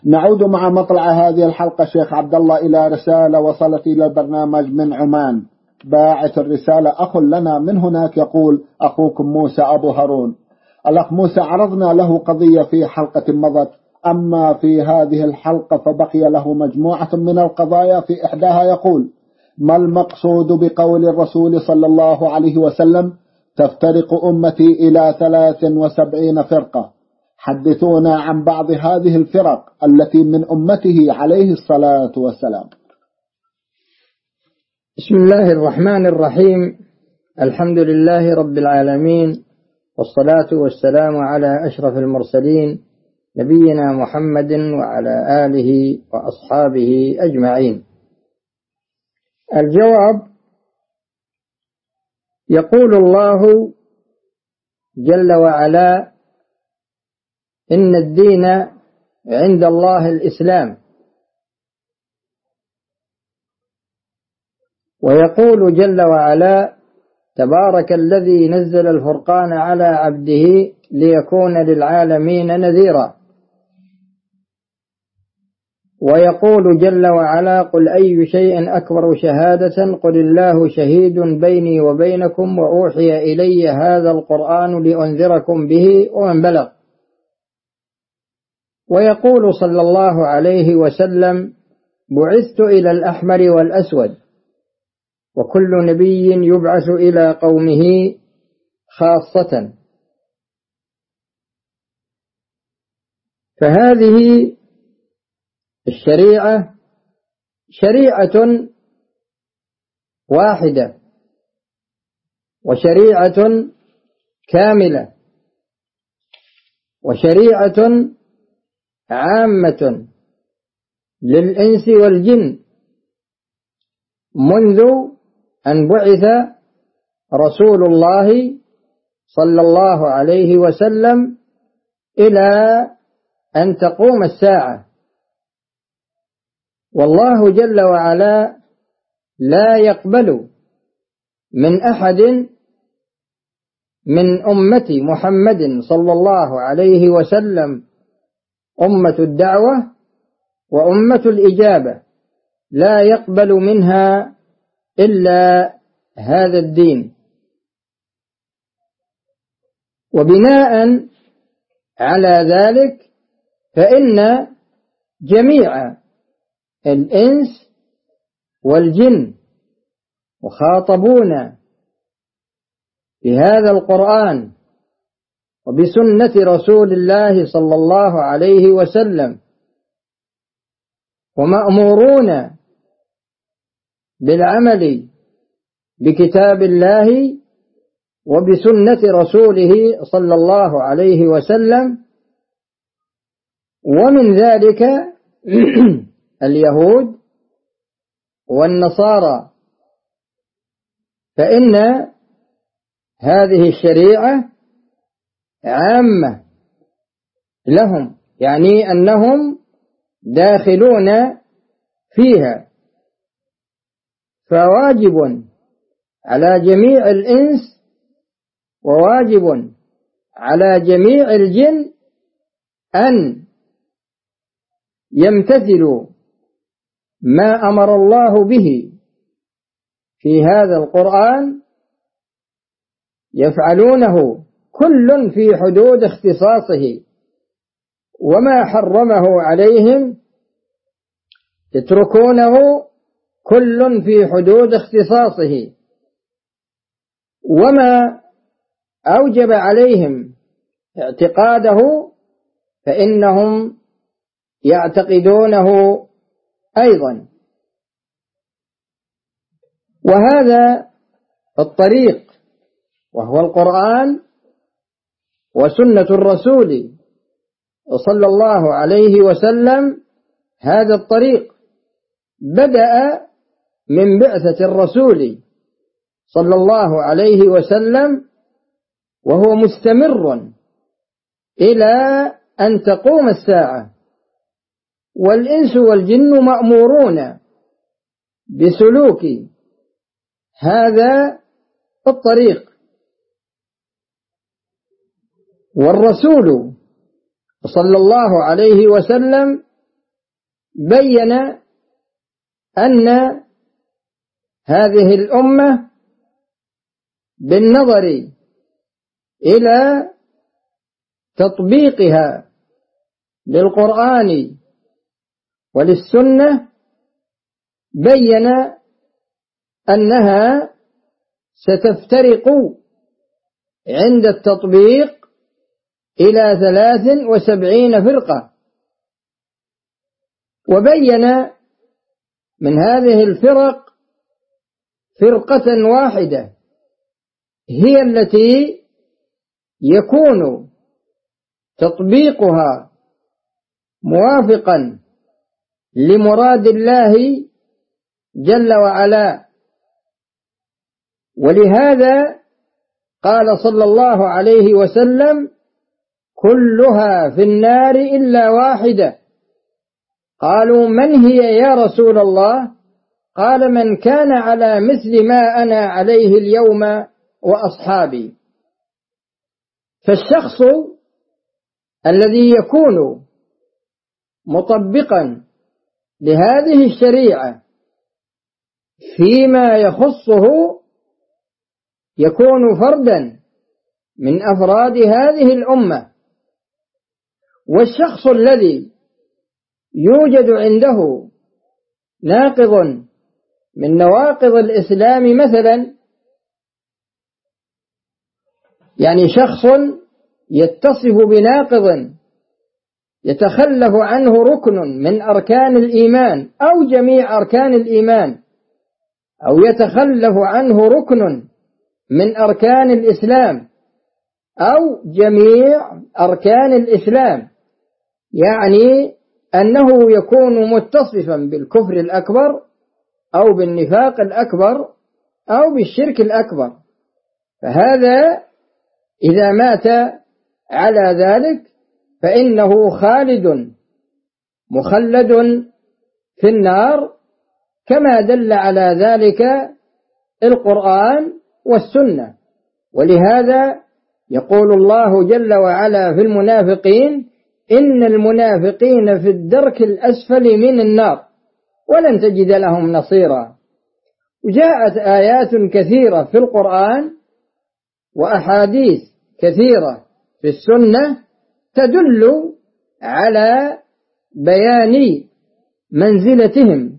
نعود مع مطلع هذه الحلقة شيخ عبد الله إلى رسالة وصلت إلى البرنامج من عمان. باعث الرسالة أخ لنا من هناك يقول: أخوكم موسى أبو هارون. الأخ موسى عرضنا له قضية في حلقة مضت، أما في هذه الحلقة فبقي له مجموعة من القضايا. في إحداها يقول: ما المقصود بقول الرسول صلى الله عليه وسلم: تفترق أمتي إلى 73 فرقة؟ حدثونا عن بعض هذه الفرق التي من أمته عليه الصلاة والسلام. بسم الله الرحمن الرحيم. الحمد لله رب العالمين، والصلاة والسلام على أشرف المرسلين نبينا محمد وعلى آله وأصحابه أجمعين. الجواب: يقول الله جل وعلا: إن الدين عند الله الإسلام. ويقول جل وعلا: تبارك الذي نزل الفرقان على عبده ليكون للعالمين نذيرا. ويقول جل وعلا: قل أي شيء أكبر شهادة قل الله شهيد بيني وبينكم وأوحي إلي هذا القرآن لأنذركم به ومن بلغ. ويقول صلى الله عليه وسلم: بعثت إلى الأحمر والأسود. وكل نبي يبعث إلى قومه خاصة. فهذه الشريعة شريعة واحدة وشريعة كاملة وشريعة عامة للإنس والجن منذ أن بعث رسول الله صلى الله عليه وسلم إلى أن تقوم الساعة. والله جل وعلا لا يقبل من أحد من أمة محمد صلى الله عليه وسلم أمة الدعوة وأمة الإجابة، لا يقبل منها إلا هذا الدين. وبناء على ذلك فإن جميع الإنس والجن مخاطبون بهذا القرآن وبسنة رسول الله صلى الله عليه وسلم، ومأمورون بالعمل بكتاب الله وبسنة رسوله صلى الله عليه وسلم. ومن ذلك اليهود والنصارى، فإن هذه الشريعة عامة لهم، يعني أنهم داخلون فيها. فواجب على جميع الإنس وواجب على جميع الجن أن يمتثلوا ما أمر الله به في هذا القرآن، يفعلونه كل في حدود اختصاصه، وما حرمه عليهم يتركونه كل في حدود اختصاصه، وما أوجب عليهم اعتقاده فإنهم يعتقدونه أيضا. وهذا الطريق وهو القرآن وسنة الرسول صلى الله عليه وسلم. هذا الطريق بدأ من بعثة الرسول صلى الله عليه وسلم، وهو مستمر إلى أن تقوم الساعة. والإنس والجن مأمورون بسلوك هذا الطريق. والرسول صلى الله عليه وسلم بين أن هذه الأمة بالنظر إلى تطبيقها للقرآن وللسنة بين أنها ستفترق عند التطبيق إلى 73 فرقة، وبين من هذه الفرق فرقة واحدة هي التي يكون تطبيقها موافقا لمراد الله جل وعلا. ولهذا قال صلى الله عليه وسلم: كلها في النار إلا واحدة. قالوا: من هي يا رسول الله؟ قال: من كان على مثل ما أنا عليه اليوم وأصحابي. فالشخص الذي يكون مطبقا لهذه الشريعة فيما يخصه يكون فردا من أفراد هذه الأمة. والشخص الذي يوجد عنده ناقض من نواقض الإسلام مثلا، يعني شخص يتصف بناقض يتخلف عنه ركن من أركان الإيمان أو جميع أركان الإيمان، أو يتخلف عنه ركن من أركان الإسلام أو جميع أركان الإسلام، يعني أنه يكون متصفا بالكفر الأكبر أو بالنفاق الأكبر أو بالشرك الأكبر، فهذا إذا مات على ذلك فإنه خالد مخلد في النار، كما دل على ذلك القرآن والسنة. ولهذا يقول الله جل وعلا في المنافقين: إن المنافقين في الدرك الأسفل من النار ولن تجد لهم نصيرا. وجاءت آيات كثيرة في القرآن وأحاديث كثيرة في السنة تدل على بيان منزلتهم،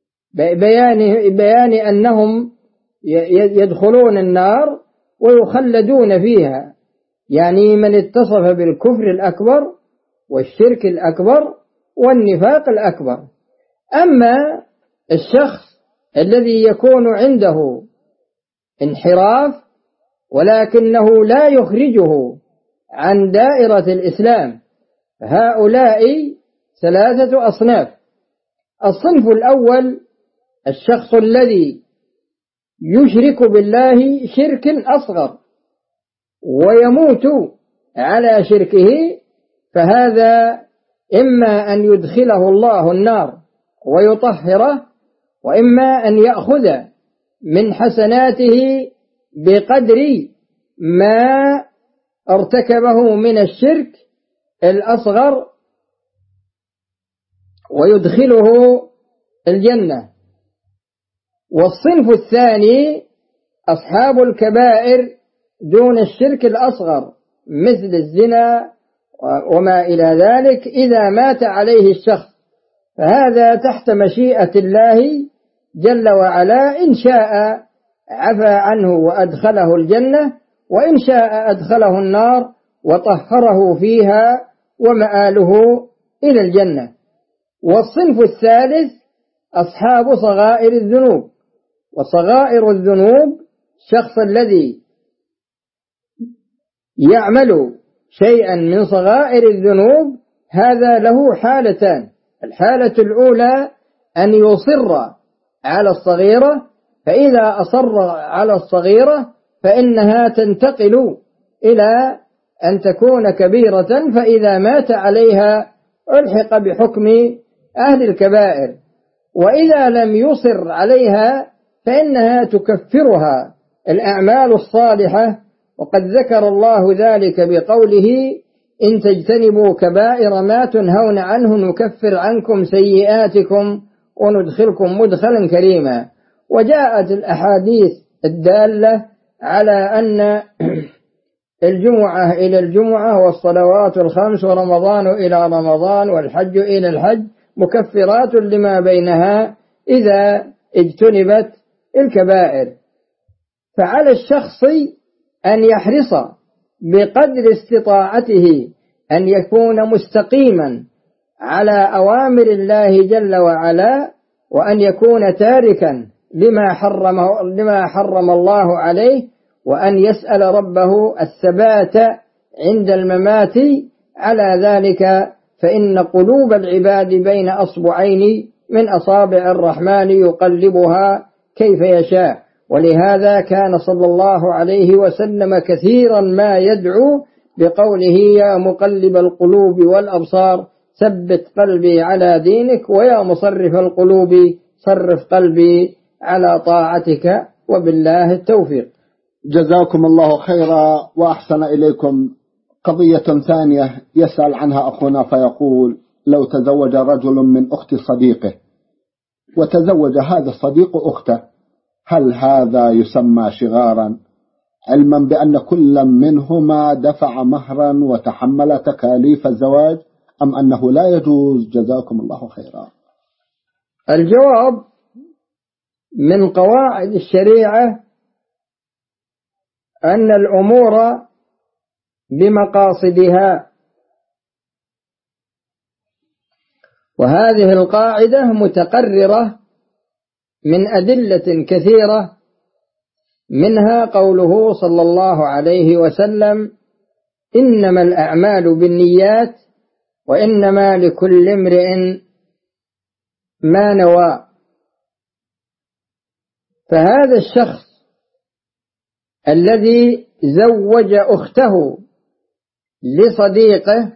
بيان أنهم يدخلون النار ويخلدون فيها، يعني من اتصف بالكفر الأكبر والشرك الأكبر والنفاق الأكبر. أما الشخص الذي يكون عنده انحراف ولكنه لا يخرجه عن دائرة الإسلام، هؤلاء 3 أصناف. الصنف الأول الشخص الذي يشرك بالله شرك أصغر ويموت على شركه، فهذا إما أن يدخله الله النار ويطهره، وإما أن يأخذ من حسناته بقدر ما ارتكبه من الشرك الأصغر ويدخله الجنة. والصنف الثاني أصحاب الكبائر دون الشرك الأصغر مثل الزنا وما إلى ذلك، إذا مات عليه الشخص فهذا تحت مشيئة الله جل وعلا، إن شاء عفى عنه وأدخله الجنة، وإن شاء أدخله النار وطهره فيها ومآله إلى الجنة. والصنف الثالث أصحاب صغائر الذنوب. وصغائر الذنوب الشخص الذي يعمل شيئا من صغائر الذنوب هذا له حالتان: الحالة الأولى أن يصر على الصغيرة، فإذا أصر على الصغيرة فإنها تنتقل إلى أن تكون كبيرة، فإذا مات عليها ألحق بحكم أهل الكبائر. وإذا لم يصر عليها فإنها تكفرها الأعمال الصالحة، وقد ذكر الله ذلك بقوله: إن تجتنبوا كبائر ما تنهون عنه نكفر عنكم سيئاتكم وندخلكم مدخلا كريما. وجاءت الأحاديث الدالة على أن الجمعة إلى الجمعة والصلوات الخمس ورمضان إلى رمضان والحج إلى الحج مكفرات لما بينها إذا اجتنبت الكبائر. فعلى الشخص أن يحرص بقدر استطاعته أن يكون مستقيما على أوامر الله جل وعلا، وأن يكون تاركا لما حرم الله عليه، وأن يسأل ربه الثبات عند الممات على ذلك، فإن قلوب العباد بين أصبعين من أصابع الرحمن يقلبها كيف يشاء. ولهذا كان صلى الله عليه وسلم كثيرا ما يدعو بقوله يا مقلب القلوب والأبصار ثبت قلبي على دينك، ويا مصرف القلوب صرف قلبي على طاعتك، وبالله التوفيق. جزاكم الله خيرا وأحسن إليكم. قضية ثانية يسأل عنها أخونا فيقول لو تزوج رجل من أخت صديقه وتزوج هذا الصديق أخته، هل هذا يسمى شغارا، علما بأن كل منهما دفع مهرا وتحمل تكاليف الزواج، أم أنه لا يجوز؟ جزاكم الله خيرا. الجواب من قواعد الشريعة أن الأمور بمقاصدها، وهذه القاعدة متقررة من أدلة كثيرة، منها قوله صلى الله عليه وسلم إنما الأعمال بالنيات وإنما لكل امرئ ما نوى. فهذا الشخص الذي زوج أخته لصديقه،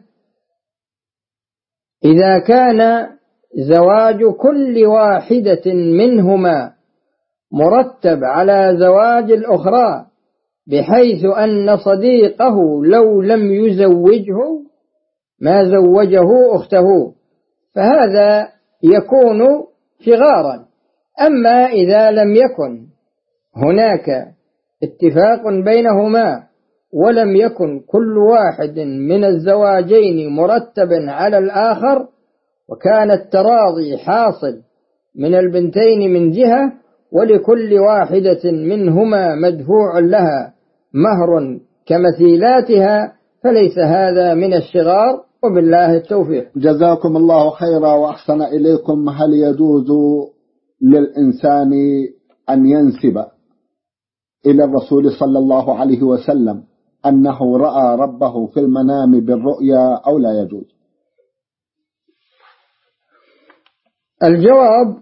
إذا كان زواج كل واحدة منهما مرتب على زواج الأخرى بحيث أن صديقه لو لم يزوجه ما زوجه أخته، فهذا يكون شغارا. أما إذا لم يكن هناك اتفاق بينهما ولم يكن كل واحد من الزواجين مرتبا على الآخر، وكان التراضي حاصل من البنتين من جهة ولكل واحدة منهما مدفوع لها مهر كمثيلاتها، فليس هذا من الشغار، وبالله التوفيق. جزاكم الله خيرا وأحسن إليكم. هل يجوز للإنسان أن ينسب إلى الرسول صلى الله عليه وسلم أنه رأى ربه في المنام بالرؤيا أو لا يجوز؟ الجواب: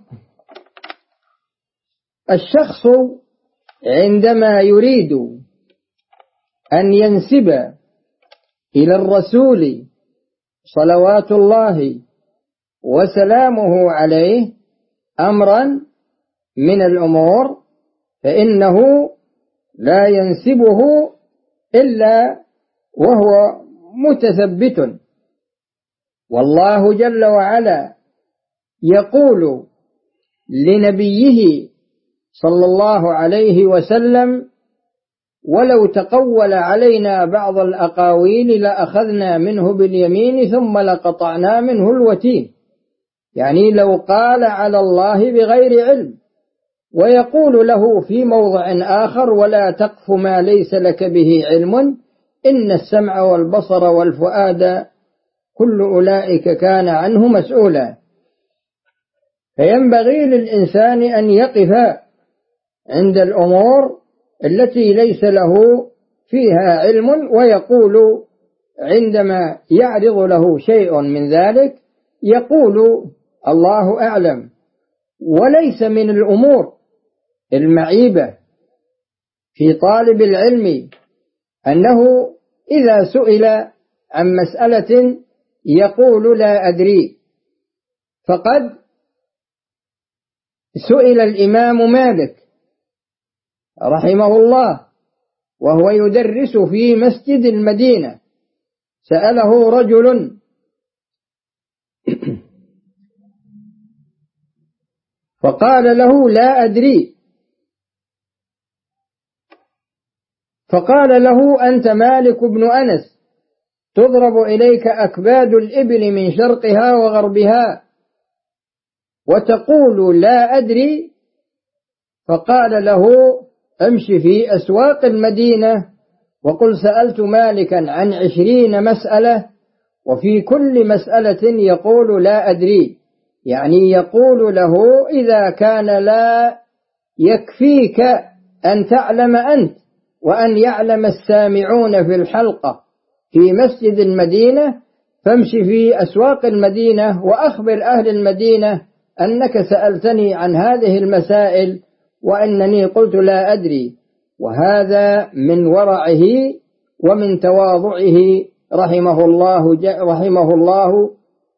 الشخص عندما يريد أن ينسب إلى الرسول صلوات الله وسلامه عليه أمرا من الأمور، فإنه لا ينسبه إلا وهو متثبت. والله جل وعلا يقول لنبيه صلى الله عليه وسلم ولو تقول علينا بعض الأقاويل لأخذنا منه باليمين ثم لقطعنا منه الوتين، يعني لو قال على الله بغير علم. ويقول له في موضع آخر ولا تقف ما ليس لك به علم إن السمع والبصر والفؤاد كل أولئك كان عنه مسؤولا. فينبغي للإنسان أن يقف عند الأمور التي ليس له فيها علم، ويقول عندما يعرض له شيء من ذلك يقول الله أعلم. وليس من الأمور المعيبة في طالب العلم أنه إذا سئل عن مسألة يقول لا أدري. فقد سئل الإمام مالك رحمه الله وهو يدرس في مسجد المدينة، سأله رجل فقال له لا أدري، فقال له أنت مالك بن أنس تضرب إليك أكباد الإبل من شرقها وغربها وتقول لا أدري؟ فقال له امش في أسواق المدينة وقل سألت مالكا عن 20 مسألة وفي كل مسألة يقول لا أدري، يعني يقول له إذا كان لا يكفيك أن تعلم أنت وأن يعلم السامعون في الحلقة في مسجد المدينة، فامشي في أسواق المدينة وأخبر أهل المدينة أنك سألتني عن هذه المسائل وأنني قلت لا أدري. وهذا من ورعه ومن تواضعه رحمه الله.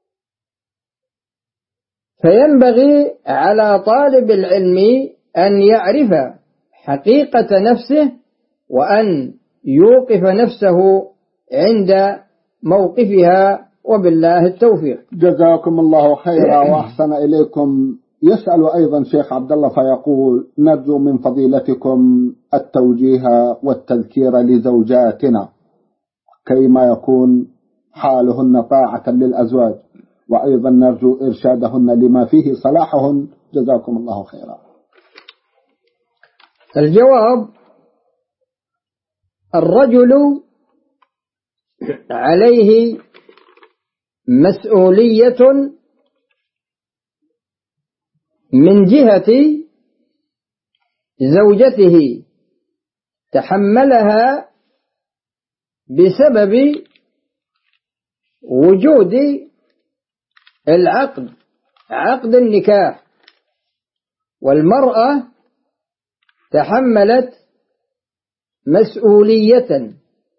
فينبغي على طالب العلم أن يعرف حقيقة نفسه وأن يوقف نفسه عند موقفها، وبالله التوفيق. جزاكم الله خيرا وأحسن إليكم. يسأل أيضا شيخ عبد الله فيقول نرجو من فضيلتكم التوجيه والتذكير لزوجاتنا كيما يكون حالهن طاعة للأزواج، وأيضا نرجو إرشادهن لما فيه صلاحهن، جزاكم الله خيرا. الجواب: الرجل عليه مسؤولية من جهة زوجته تحملها بسبب وجود العقد، عقد النكاح، والمرأة تحملت مسؤولية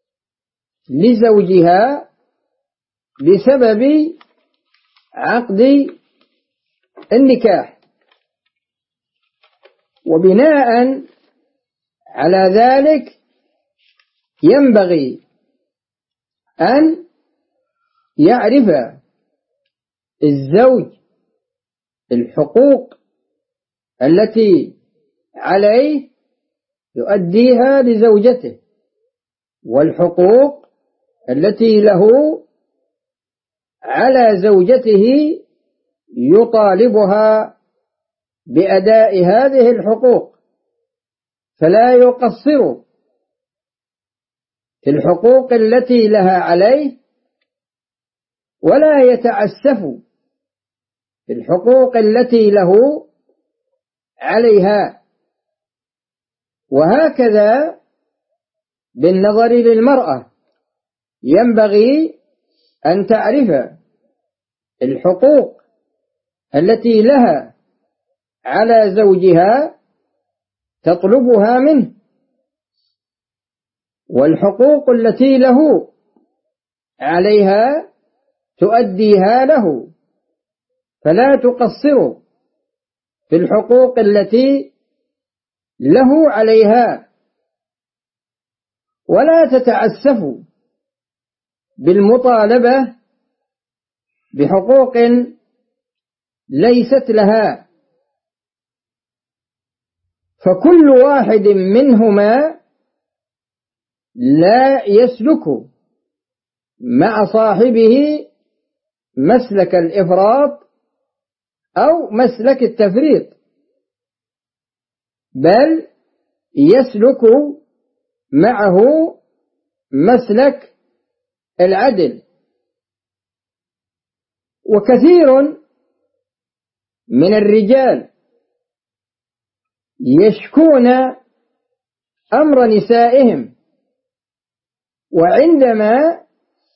لزوجها بسبب عقد النكاح، وبناء على ذلك ينبغي أن يعرف الزوج الحقوق التي عليه يؤديها لزوجته، والحقوق التي له على زوجته يطالبها بأداء هذه الحقوق، فلا يقصر في الحقوق التي لها عليه ولا يتعسف في الحقوق التي له عليها. وهكذا بالنظر للمرأة ينبغي أن تعرف الحقوق التي لها على زوجها تطلبها منه، والحقوق التي له عليها تؤديها له، فلا تقصر في الحقوق التي له عليها، ولا تتعسف بالمطالبة بحقوق ليست لها. فكل واحد منهما لا يسلك مع صاحبه مسلك الإفراط أو مسلك التفريط، بل يسلك معه مسلك العدل. وكثير من الرجال يشكون أمر نسائهم، وعندما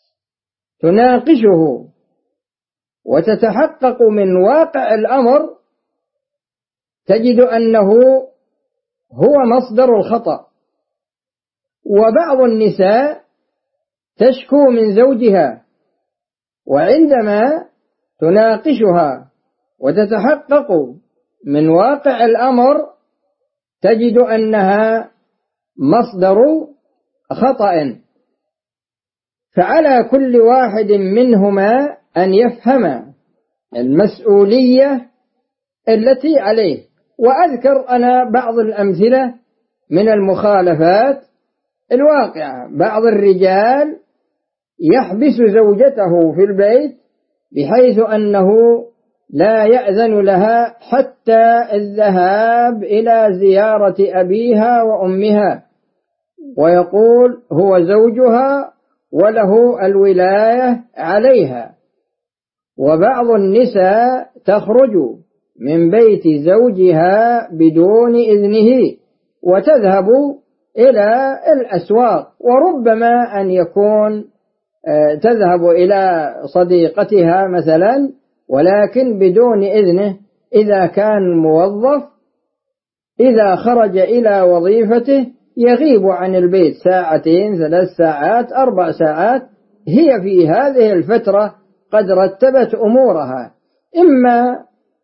تناقشه وتتحقق من واقع الأمر تجد أنه هو مصدر الخطأ. وبعض النساء تشكو من زوجها، وعندما تناقشها وتتحقق من واقع الأمر تجد أنها مصدر خطأ. فعلى كل واحد منهما أن يفهم المسؤولية التي عليه. وأذكر أنا بعض الأمثلة من المخالفات الواقعة. بعض الرجال يحبس زوجته في البيت بحيث أنه لا يأذن لها حتى الذهاب إلى زيارة أبيها وأمها، ويقول هو زوجها وله الولاية عليها. وبعض النساء تخرج من بيت زوجها بدون إذنه وتذهب إلى الأسواق، وربما أن يكون تذهب إلى صديقتها مثلا ولكن بدون إذنه. إذا كان موظف إذا خرج إلى وظيفته يغيب عن البيت 2 ساعة 3 ساعات 4 ساعات، هي في هذه الفترة قد رتبت أمورها، إما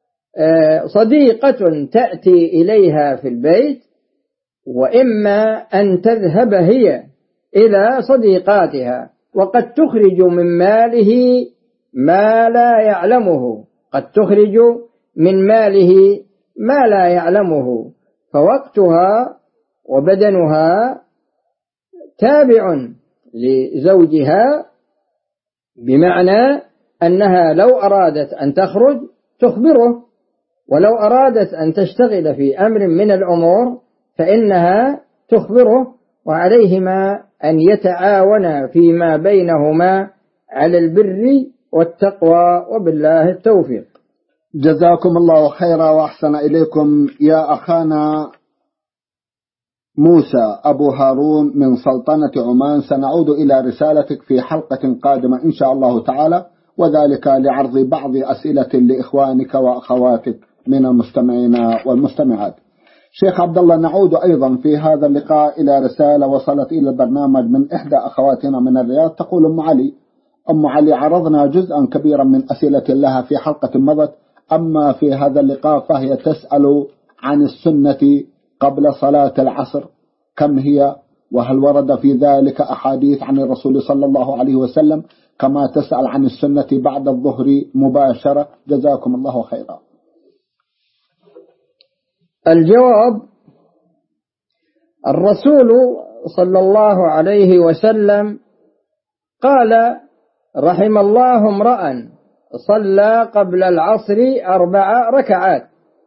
صديقة تأتي إليها في البيت، وإما أن تذهب هي إلى صديقاتها، وقد تخرج من ماله ما لا يعلمه، قد تخرج من ماله ما لا يعلمه، فوقتها وبدنها تابع لزوجها، بمعنى أنها لو أرادت أن تخرج تخبره، ولو أرادت أن تشتغل في أمر من الأمور فإنها تخبره، وعليهما أن يتعاونا فيما بينهما على البر والتقوى، وبالله التوفيق. جزاكم الله خيرا وأحسن إليكم يا أخانا موسى أبو هارون من سلطنة عمان. سنعود إلى رسالتك في حلقة قادمة إن شاء الله تعالى، وذلك لعرض بعض أسئلة لإخوانك وأخواتك من المستمعين والمستمعات. شيخ عبد الله، نعود أيضا في هذا اللقاء إلى رسالة وصلت إلى البرنامج من إحدى أخواتنا من الرياض. تقول أم علي عرضنا جزءا كبيرا من أسئلة لها في حلقة مضت، أما في هذا اللقاء فهي تسأل عن السنة قبل صلاة العصر، كم هي؟ وهل ورد في ذلك أحاديث عن الرسول صلى الله عليه وسلم؟ كما تسأل عن السنة بعد الظهر مباشرة. جزاكم الله خيرا. الجواب: الرسول صلى الله عليه وسلم قال: رحم الله امرأ صلى قبل العصر 4 ركعات.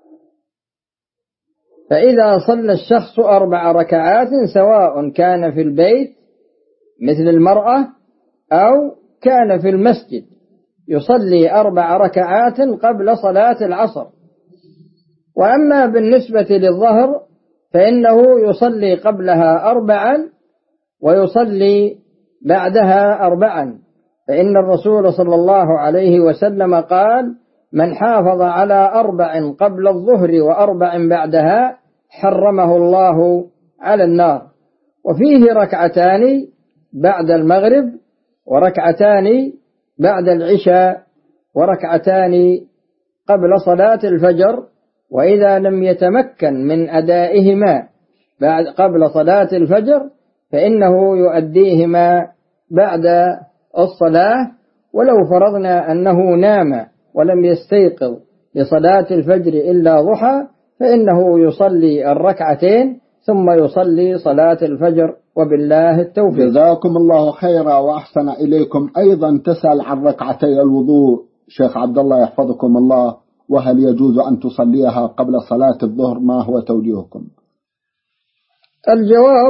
فإذا صلى الشخص 4 ركعات سواء كان في البيت مثل المرأة أو كان في المسجد يصلي 4 ركعات قبل صلاة العصر. وأما بالنسبة للظهر فإنه يصلي قبلها 4 ويصلي بعدها 4، فإن الرسول صلى الله عليه وسلم قال: من حافظ على 4 قبل الظهر و4 بعدها حرمه الله على النار. وفيه 2 بعد المغرب، 2 بعد العشاء، 2 قبل صلاة الفجر. وإذا لم يتمكن من أدائهما قبل صلاة الفجر فإنه يؤديهما بعد الصلاة. ولو فرضنا أنه نام ولم يستيقظ لصلاة الفجر إلا ضحى فإنه يصلي 2 ثم يصلي صلاة الفجر، وبالله التوفيق. جزاكم الله خيرا وأحسن إليكم. أيضا تسأل عن 2 الوضوء شيخ عبد الله يحفظكم الله، وهل يجوز أن تصليها قبل صلاة الظهر؟ ما هو توجيهكم؟ الجواب: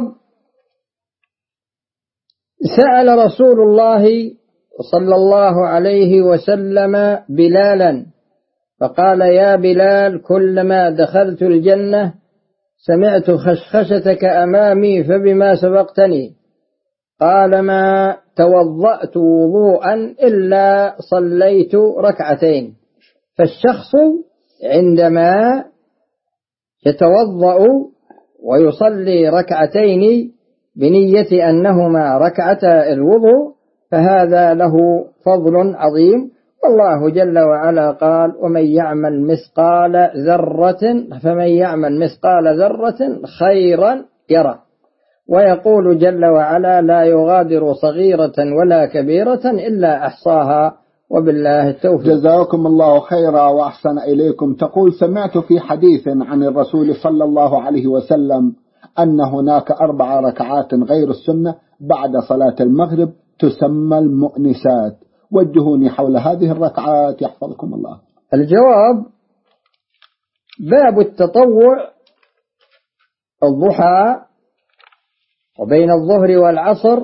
سأل رسول الله صلى الله عليه وسلم بلالا فقال: يا بلال، كلما دخلت الجنة سمعت خشخشتك أمامي فبما سبقتني؟ قال: ما توضأت وضوءا إلا صليت 2. فالشخص عندما يتوضأ ويصلي 2 بنية أنهما ركعتا الوضوء فهذا له فضل عظيم. والله جل وعلا قال: ومن يعمل مثقال ذرة خيرا يره. ويقول جل وعلا: لا يغادر صغيرة ولا كبيرة إلا أحصاها، وبالله التوفيق. جزاكم الله خيرا وأحسن إليكم. تقول: سمعت في حديث عن الرسول صلى الله عليه وسلم أن هناك 4 ركعات غير السنة بعد صلاة المغرب تسمى المؤنسات، وجهوني حول هذه الركعات يحفظكم الله. الجواب: باب التطوع الضحى، وبين الظهر والعصر،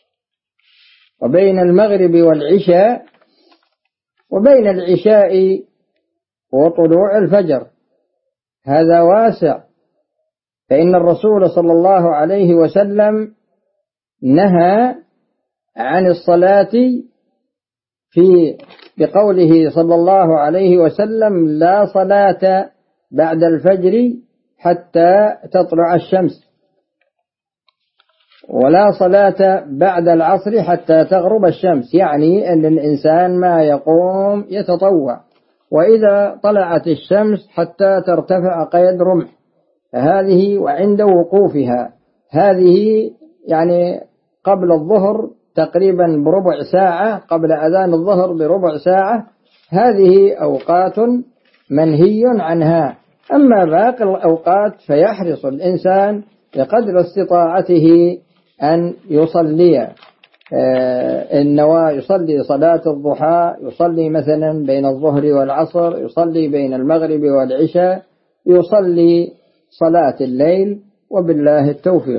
وبين المغرب والعشاء، وبين العشاء وطلوع الفجر، هذا واسع، فإن الرسول صلى الله عليه وسلم نهى عن الصلاة بقوله صلى الله عليه وسلم: لا صلاة بعد الفجر حتى تطلع الشمس، ولا صلاة بعد العصر حتى تغرب الشمس، يعني أن الإنسان ما يقوم يتطوع، وإذا طلعت الشمس حتى ترتفع قيد رمح، هذه وعند وقوفها، هذه يعني قبل الظهر تقريبا بربع ساعة، قبل أذان الظهر بربع ساعة، هذه أوقات منهي عنها. أما باقي الأوقات فيحرص الإنسان بقدر استطاعته أن يصلي النوى، يصلي صلاة الضحى، يصلي مثلا بين الظهر والعصر، يصلي بين المغرب والعشاء، يصلي صلاة الليل، وبالله التوفيق.